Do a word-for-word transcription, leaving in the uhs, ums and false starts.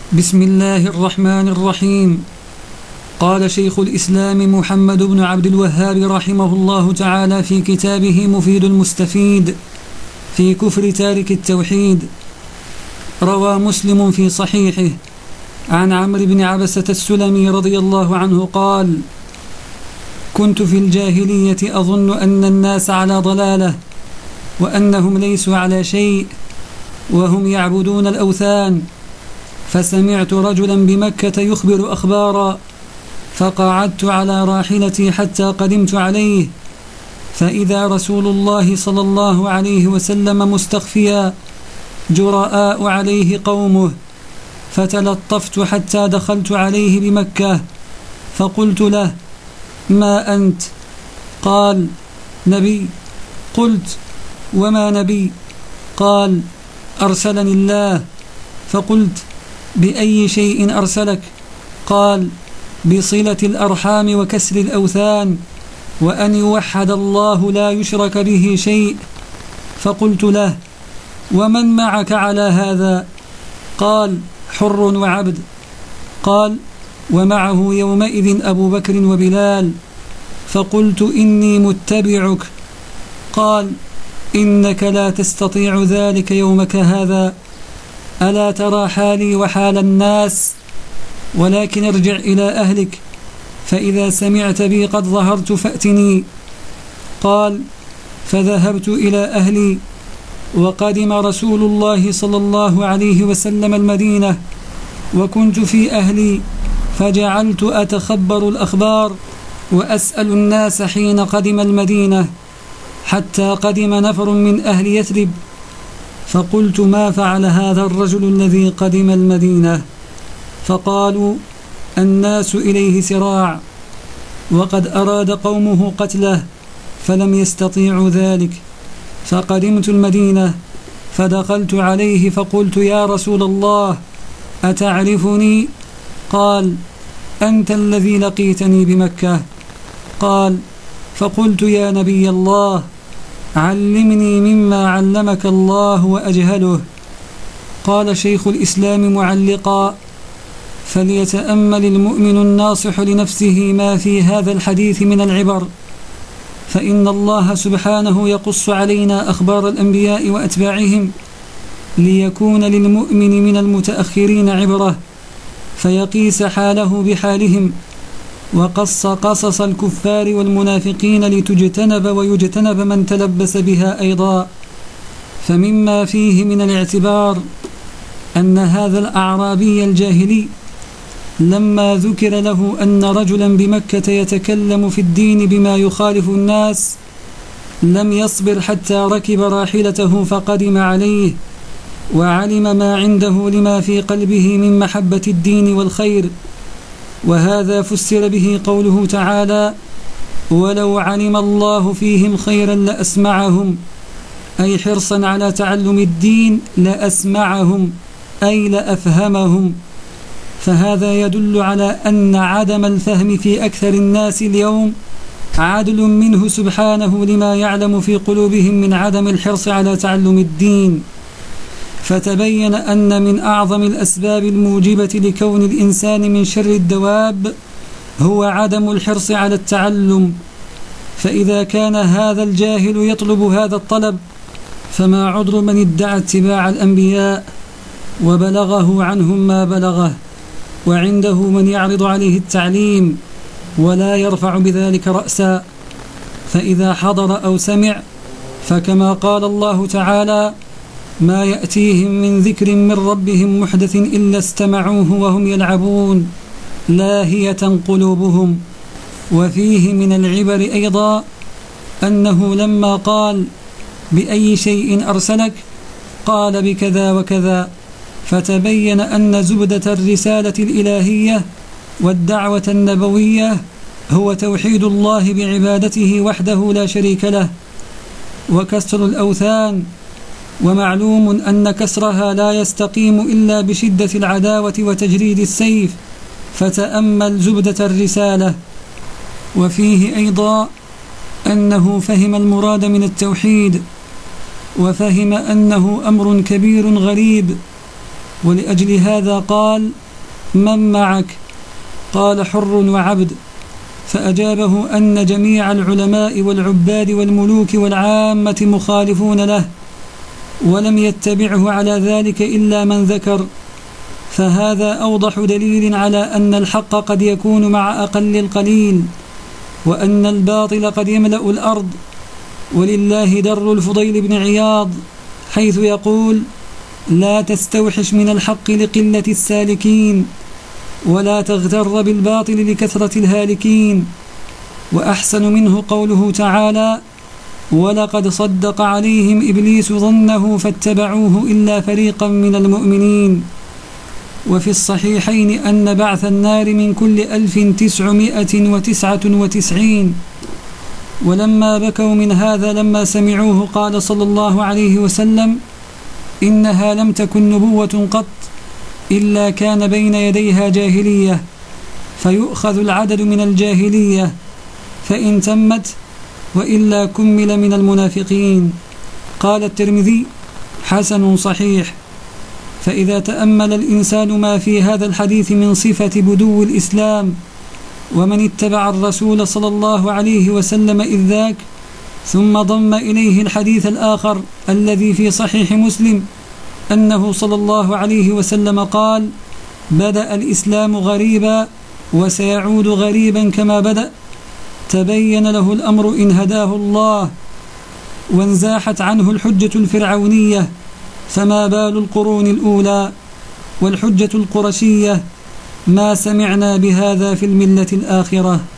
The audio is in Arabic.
بسم الله الرحمن الرحيم. قال شيخ الإسلام محمد بن عبد الوهاب رحمه الله تعالى في كتابه مفيد المستفيد في كفر تارك التوحيد: روى مسلم في صحيحه عن عمرو بن عبسة السلمي رضي الله عنه قال: كنت في الجاهلية أظن أن الناس على ضلالة وأنهم ليسوا على شيء وهم يعبدون الأوثان، فسمعت رجلا بمكة يخبر أخبارا، فقعدت على راحلتي حتى قدمت عليه، فإذا رسول الله صلى الله عليه وسلم مستخفيا جراء عليه قومه، فتلطفت حتى دخلت عليه بمكة، فقلت له: ما أنت؟ قال: نبي. قلت: وما نبي؟ قال: أرسلني الله. فقلت: بأي شيء أرسلك؟ قال: بصلة الأرحام وكسر الأوثان وأن يوحد الله لا يشرك به شيء. فقلت له: ومن معك على هذا؟ قال: حر وعبد. قال: ومعه يومئذ أبو بكر وبلال. فقلت: إني متبعك. قال: إنك لا تستطيع ذلك يومك هذا، ألا ترى حالي وحال الناس؟ ولكن ارجع إلى أهلك، فإذا سمعت بي قد ظهرت فأتني. قال: فذهبت إلى أهلي، وقدم رسول الله صلى الله عليه وسلم المدينة، وكنت في أهلي، فجعلت أتخبر الأخبار وأسأل الناس حين قدم المدينة، حتى قدم نفر من أهل يثرب، فقلت: ما فعل هذا الرجل الذي قدم المدينة؟ فقالوا: الناس إليه سراع، وقد أراد قومه قتله فلم يستطيعوا ذلك. فقدمت المدينة، فدخلت عليه فقلت: يا رسول الله، أتعرفني؟ قال: أنت الذي لقيتني بمكة. قال: فقلت: يا نبي الله، علمني مما علمك الله وأجهله. قال شيخ الإسلام معلقا: فليتأمل المؤمن الناصح لنفسه ما في هذا الحديث من العبر، فإن الله سبحانه يقص علينا أخبار الأنبياء وأتباعهم ليكون للمؤمن من المتأخرين عبرة، فيقيس حاله بحالهم، وقص قصص الكفار والمنافقين لتجتنب ويجتنب من تلبس بها أيضا. فمما فيه من الاعتبار أن هذا الأعرابي الجاهلي لما ذكر له أن رجلا بمكة يتكلم في الدين بما يخالف الناس لم يصبر حتى ركب راحلته فقدم عليه، وعلم ما عنده لما في قلبه من محبة الدين والخير. وهذا فسر به قوله تعالى: ولو علم الله فيهم خيرا لأسمعهم، أي حرصا على تعلم الدين لأسمعهم أي لأفهمهم. فهذا يدل على أن عدم الفهم في أكثر الناس اليوم عدل منه سبحانه لما يعلم في قلوبهم من عدم الحرص على تعلم الدين. فتبين أن من أعظم الأسباب الموجبة لكون الإنسان من شر الدواب هو عدم الحرص على التعلم. فإذا كان هذا الجاهل يطلب هذا الطلب، فما عذر من ادعى اتباع الأنبياء وبلغه عنهم ما بلغه، وعنده من يعرض عليه التعليم ولا يرفع بذلك رأسا؟ فإذا حضر أو سمع، فكما قال الله تعالى: ما يأتيهم من ذكر من ربهم محدث إلا استمعوه وهم يلعبون لاهية قلوبهم. وفيه من العبر أيضا أنه لما قال: بأي شيء أرسلك؟ قال: بكذا وكذا، فتبين أن زبدة الرسالة الإلهية والدعوة النبوية هو توحيد الله بعبادته وحده لا شريك له، وكسر الأوثان. ومعلوم أن كسرها لا يستقيم إلا بشدة العداوة وتجريد السيف، فتأمل زبدة الرسالة. وفيه أيضا أنه فهم المراد من التوحيد، وفهم أنه أمر كبير غريب، ولأجل هذا قال: من معك؟ قال: حر وعبد. فأجابه أن جميع العلماء والعباد والملوك والعامة مخالفون له، ولم يتبعه على ذلك إلا من ذكر. فهذا أوضح دليل على أن الحق قد يكون مع أقل القليل، وأن الباطل قد يملأ الأرض. ولله در الفضيل بن عياض حيث يقول: لا تستوحش من الحق لقلة السالكين، ولا تغتر بالباطل لكثرة الهالكين. وأحسن منه قوله تعالى: ولقد صدق عليهم إبليس ظنه فاتبعوه إلا فريقا من المؤمنين. وفي الصحيحين أن بعث النار من كل ألف تسعمائة وتسعة وتسعين. ولما بكوا من هذا لما سمعوه قال صلى الله عليه وسلم: إنها لم تكن نبوة قط إلا كان بين يديها جاهلية، فيؤخذ العدد من الجاهلية فإن تمت، وإلا كمل من المنافقين. قال الترمذي: حسن صحيح. فإذا تأمل الإنسان ما في هذا الحديث من صفة بدو الإسلام ومن اتبع الرسول صلى الله عليه وسلم إذ ذاك، ثم ضم إليه الحديث الآخر الذي في صحيح مسلم أنه صلى الله عليه وسلم قال: بدأ الإسلام غريبا وسيعود غريبا كما بدأ، تبين له الأمر إن هداه الله، وانزاحت عنه الحجة الفرعونية، فما بال القرون الأولى والحجة القرشية؟ ما سمعنا بهذا في الملة الآخرة.